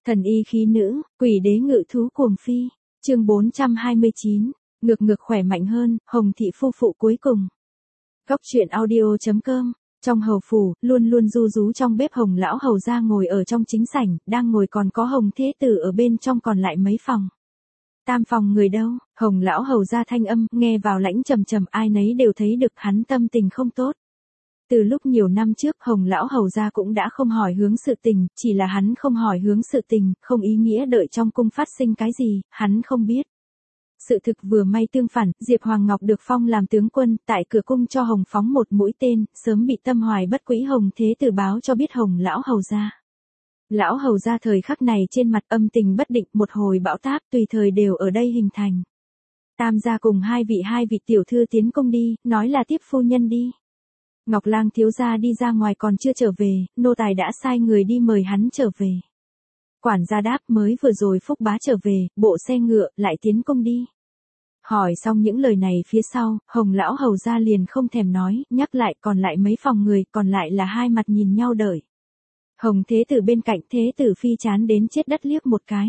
Thần y khí nữ, quỷ đế ngự thú cuồng phi. Chương 429, ngược ngược khỏe mạnh hơn, Hồng thị phu phụ cuối cùng. Góc truyện audio.com. Trong hầu phủ, luôn luôn ru rú trong bếp Hồng lão hầu gia ngồi ở trong chính sảnh, đang ngồi còn có Hồng thế tử ở bên trong còn lại mấy phòng. Tam phòng người đâu? Hồng lão hầu gia thanh âm, nghe vào lãnh trầm trầm, ai nấy đều thấy được hắn tâm tình không tốt. Từ lúc nhiều năm trước Hồng lão hầu gia cũng đã không hỏi hướng sự tình, chỉ là hắn không hỏi hướng sự tình, không ý nghĩa đợi trong cung phát sinh cái gì, hắn không biết. Sự thực vừa may tương phản, Diệp Hoàng Ngọc được phong làm tướng quân, tại cửa cung cho Hồng phóng một mũi tên, sớm bị tâm hoài bất quỹ Hồng thế tử báo cho biết Hồng lão hầu gia. Lão hầu gia thời khắc này trên mặt âm tình bất định, một hồi bão táp tùy thời đều ở đây hình thành. Tam gia cùng hai vị tiểu thư tiến cung đi, nói là tiếp phu nhân đi. Ngọc Lang thiếu gia đi ra ngoài còn chưa trở về, nô tài đã sai người đi mời hắn trở về. Quản gia đáp, mới vừa rồi Phúc bá trở về, bộ xe ngựa, lại tiến cung đi. Hỏi xong những lời này phía sau, Hồng lão hầu gia liền không thèm nói, nhắc lại còn lại mấy phòng người, còn lại là hai mặt nhìn nhau đợi. Hồng thế tử bên cạnh thế tử phi chán đến chết đất liếc một cái.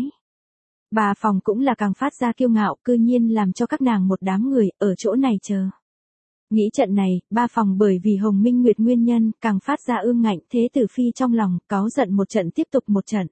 Bà phòng cũng là càng phát ra kiêu ngạo, cư nhiên làm cho các nàng một đám người, ở chỗ này chờ. Nghĩ trận này, ba phòng bởi vì Hồng Minh Nguyệt nguyên nhân, càng phát ra ương ngạnh, thế tử phi trong lòng, cáu giận một trận tiếp tục một trận.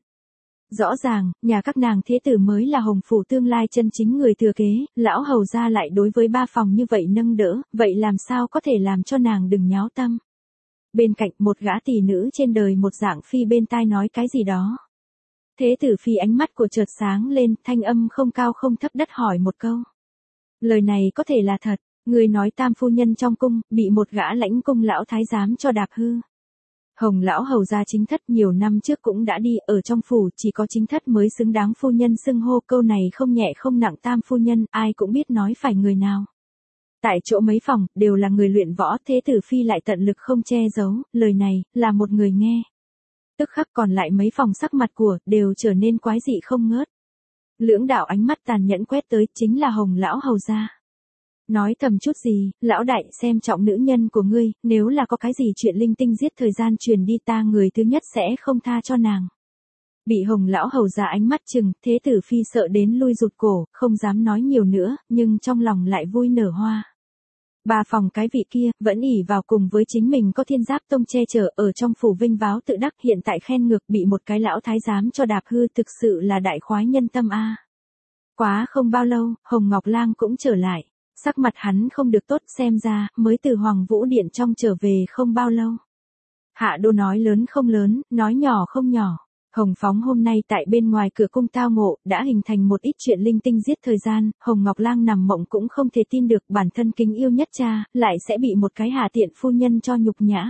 Rõ ràng, nhà các nàng thế tử mới là Hồng phủ tương lai chân chính người thừa kế, lão hầu gia lại đối với ba phòng như vậy nâng đỡ, vậy làm sao có thể làm cho nàng đừng nháo tâm. Bên cạnh một gã tỷ nữ trên đời một dạng phi bên tai nói cái gì đó. Thế tử phi ánh mắt của chợt sáng lên, thanh âm không cao không thấp đất hỏi một câu. Lời này có thể là thật, người nói tam phu nhân trong cung, bị một gã lãnh cung lão thái giám cho đạp hư. Hồng lão hầu gia chính thất nhiều năm trước cũng đã đi, ở trong phủ chỉ có chính thất mới xứng đáng phu nhân xưng hô, câu này không nhẹ không nặng tam phu nhân, ai cũng biết nói phải người nào. Tại chỗ mấy phòng, đều là người luyện võ, thế tử phi lại tận lực không che giấu, lời này, là một người nghe. Tức khắc còn lại mấy phòng sắc mặt của, đều trở nên quái dị không ngớt. Lưỡng đạo ánh mắt tàn nhẫn quét tới, chính là Hồng lão hầu gia. Nói thầm chút gì, lão đại xem trọng nữ nhân của ngươi, nếu là có cái gì chuyện linh tinh giết thời gian truyền đi ta người thứ nhất sẽ không tha cho nàng. Bị Hồng lão hầu gia ánh mắt chừng, thế tử phi sợ đến lui rụt cổ, không dám nói nhiều nữa, nhưng trong lòng lại vui nở hoa. Ba phòng cái vị kia, vẫn ỷ vào cùng với chính mình có Thiên Giáp Tông che chở ở trong phủ vinh váo tự đắc, hiện tại khen ngược bị một cái lão thái giám cho đạp hư, thực sự là đại khoái nhân tâm a. Quá không bao lâu, Hồng Ngọc Lang cũng trở lại. Sắc mặt hắn không được tốt, xem ra, mới từ Hoàng Vũ Điện trong trở về không bao lâu. Hạ đô nói lớn không lớn, nói nhỏ không nhỏ. Hồng phóng hôm nay tại bên ngoài cửa cung tao ngộ, đã hình thành một ít chuyện linh tinh giết thời gian, Hồng Ngọc Lang nằm mộng cũng không thể tin được bản thân kính yêu nhất cha, lại sẽ bị một cái hạ tiện phu nhân cho nhục nhã.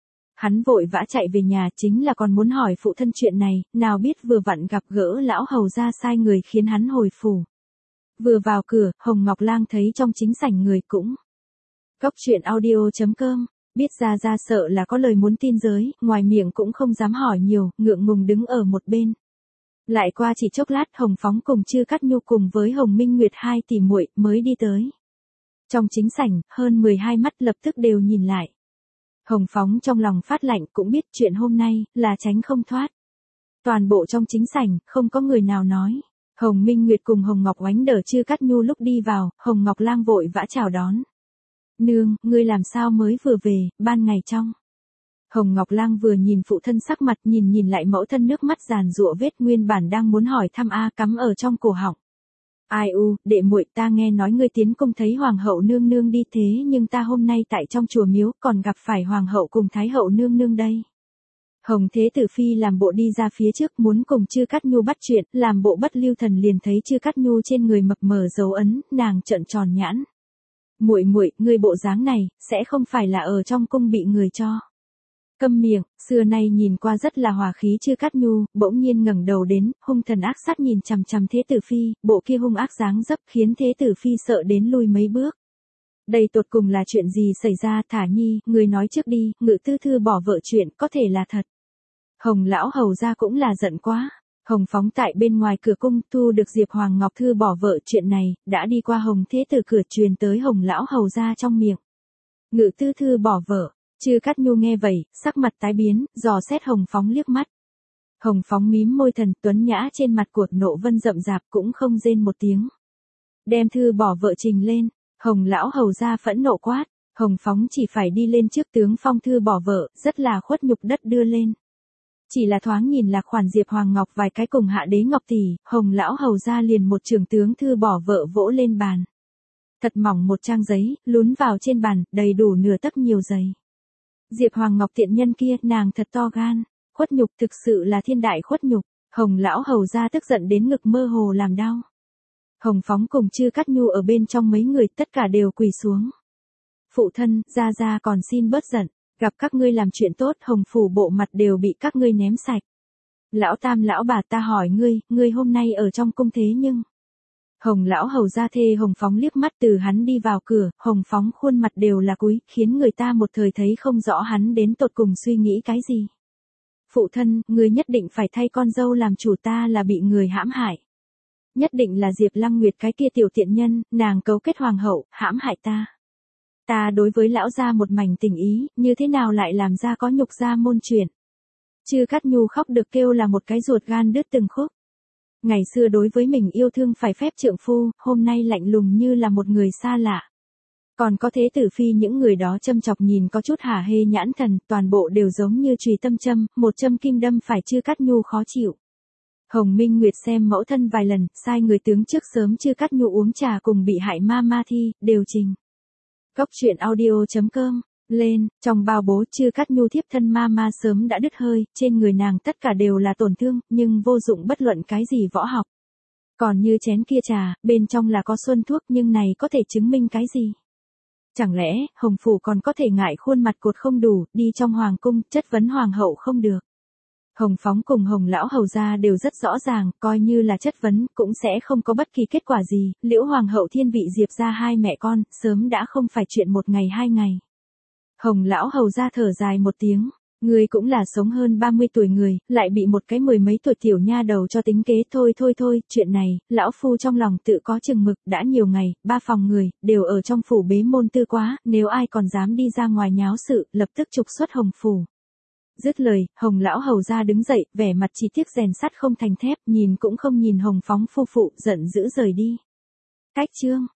Hắn vội vã chạy về nhà, chính là còn muốn hỏi phụ thân chuyện này, nào biết vừa vặn gặp gỡ lão hầu gia sai người khiến hắn hồi phủ. Vừa vào cửa, Hồng Ngọc Lang thấy trong chính sảnh người cũng. Góc truyện audio.com, biết ra sợ là có lời muốn tin giới, ngoài miệng cũng không dám hỏi nhiều, ngượng ngùng đứng ở một bên. Lại qua chỉ chốc lát, Hồng phóng cùng Chư Cát Nhu cùng với Hồng Minh Nguyệt hai tỷ muội mới đi tới. Trong chính sảnh, hơn 12 mắt lập tức đều nhìn lại. Hồng phóng trong lòng phát lạnh, cũng biết chuyện hôm nay là tránh không thoát. Toàn bộ trong chính sảnh, không có người nào nói. Hồng Minh Nguyệt cùng Hồng Ngọc Oánh đỡ Chư Cát Nhu lúc đi vào, Hồng Ngọc Lang vội vã chào đón. Nương, ngươi làm sao mới vừa về, ban ngày trong. Hồng Ngọc Lang vừa nhìn phụ thân sắc mặt, nhìn lại mẫu thân nước mắt giàn giụa vết, nguyên bản đang muốn hỏi thăm cắm ở trong cổ họng. Ai u, đệ muội, ta nghe nói ngươi tiến cung thấy hoàng hậu nương nương đi, thế nhưng ta hôm nay tại trong chùa miếu còn gặp phải hoàng hậu cùng thái hậu nương nương đây. Hồng thế tử phi làm bộ đi ra phía trước muốn cùng Chư Cát Nhu bắt chuyện, làm bộ bất lưu thần liền thấy Chư Cát Nhu trên người mập mờ dấu ấn, nàng trợn tròn nhãn. Muội muội, ngươi bộ dáng này, sẽ không phải là ở trong cung bị người cho. Câm miệng, xưa nay nhìn qua rất là hòa khí Chư Cát Nhu, bỗng nhiên ngẩng đầu đến, hung thần ác sát nhìn chằm chằm thế tử phi, bộ kia hung ác dáng dấp khiến thế tử phi sợ đến lui mấy bước. Đây tột cùng là chuyện gì xảy ra, Thả Nhi, người nói trước đi, Ngự tư thư bỏ vợ chuyện, có thể là thật. Hồng lão hầu gia cũng là giận quá. Hồng phóng tại bên ngoài cửa cung thu được Diệp Hoàng Ngọc Thư bỏ vợ chuyện này, đã đi qua Hồng thế tử cửa truyền tới Hồng lão hầu gia trong miệng. Ngự tư thư bỏ vợ, Chư Cát Nhu nghe vậy, sắc mặt tái biến, dò xét Hồng phóng liếc mắt. Hồng Phóng mím môi thần tuấn nhã trên mặt của Nộ Vân rậm rạp cũng không rên một tiếng. Đem thư bỏ vợ trình lên, Hồng lão hầu ra phẫn nộ quát, Hồng Phóng chỉ phải đi lên trước tướng phong thư bỏ vợ, rất là khuất nhục đất đưa lên. Chỉ là thoáng nhìn Lạc khoản Diệp Hoàng Ngọc vài cái cùng hạ đế Ngọc tỷ, Hồng lão hầu ra liền một trường tướng thư bỏ vợ vỗ lên bàn. Thật mỏng một trang giấy, lún vào trên bàn, đầy đủ nửa tấc nhiều giấy. Diệp Hoàng Ngọc tiện nhân kia, nàng thật to gan, khuất nhục thực sự là thiên đại khuất nhục, Hồng lão hầu ra tức giận đến ngực mơ hồ làm đau. Hồng Phóng cùng Chư Cát Nhu ở bên trong mấy người tất cả đều quỳ xuống. Phụ thân, ra còn xin bớt giận, gặp các ngươi làm chuyện tốt Hồng phủ bộ mặt đều bị các ngươi ném sạch. Lão tam lão bà ta hỏi ngươi hôm nay ở trong cung thế nhưng. Hồng lão hầu ra thê Hồng Phóng liếc mắt từ hắn đi vào cửa, Hồng Phóng khuôn mặt đều là cúi, khiến người ta một thời thấy không rõ hắn đến tột cùng suy nghĩ cái gì. Phụ thân, ngươi nhất định phải thay con dâu làm chủ, ta là bị người hãm hại. Nhất định là Diệp Lăng Nguyệt cái kia tiểu tiện nhân, nàng cấu kết hoàng hậu, hãm hại ta. Ta đối với lão gia một mảnh tình ý, như thế nào lại làm ra có nhục gia môn chuyện. Chư Cát Nhu khóc được kêu là một cái ruột gan đứt từng khúc. Ngày xưa đối với mình yêu thương phải phép trượng phu, hôm nay lạnh lùng như là một người xa lạ. Còn có thế tử phi những người đó châm chọc nhìn có chút hả hê nhãn thần, toàn bộ đều giống như chùy tâm châm, một châm kim đâm phải Chư Cát Nhu khó chịu. Hồng Minh Nguyệt xem mẫu thân vài lần, sai người tướng trước sớm Chư Cát Nhu uống trà cùng bị hại ma thi, đều trình. Góc truyện audio.com, lên, trong bao bố Chư Cát Nhu thiếp thân ma sớm đã đứt hơi, trên người nàng tất cả đều là tổn thương, nhưng vô dụng bất luận cái gì võ học. Còn như chén kia trà, bên trong là có xuân thuốc nhưng này có thể chứng minh cái gì? Chẳng lẽ, Hồng Phủ còn có thể ngại khuôn mặt cột không đủ, đi trong hoàng cung, chất vấn hoàng hậu không được. Hồng Phóng cùng Hồng lão hầu gia đều rất rõ ràng, coi như là chất vấn, cũng sẽ không có bất kỳ kết quả gì, Liễu hoàng hậu thiên vị Diệp ra hai mẹ con, sớm đã không phải chuyện một ngày hai ngày. Hồng lão hầu gia thở dài một tiếng, người cũng là sống hơn 30 tuổi người, lại bị một cái mười mấy tuổi tiểu nha đầu cho tính kế, thôi, chuyện này, lão phu trong lòng tự có chừng mực, đã nhiều ngày, 3 phòng người, đều ở trong phủ bế môn tư quá, nếu ai còn dám đi ra ngoài nháo sự, lập tức trục xuất Hồng phủ. Dứt lời, Hồng lão hầu ra đứng dậy, vẻ mặt chỉ tiếc rèn sắt không thành thép, nhìn cũng không nhìn Hồng Phóng phu phụ, giận dữ rời đi. Cách chương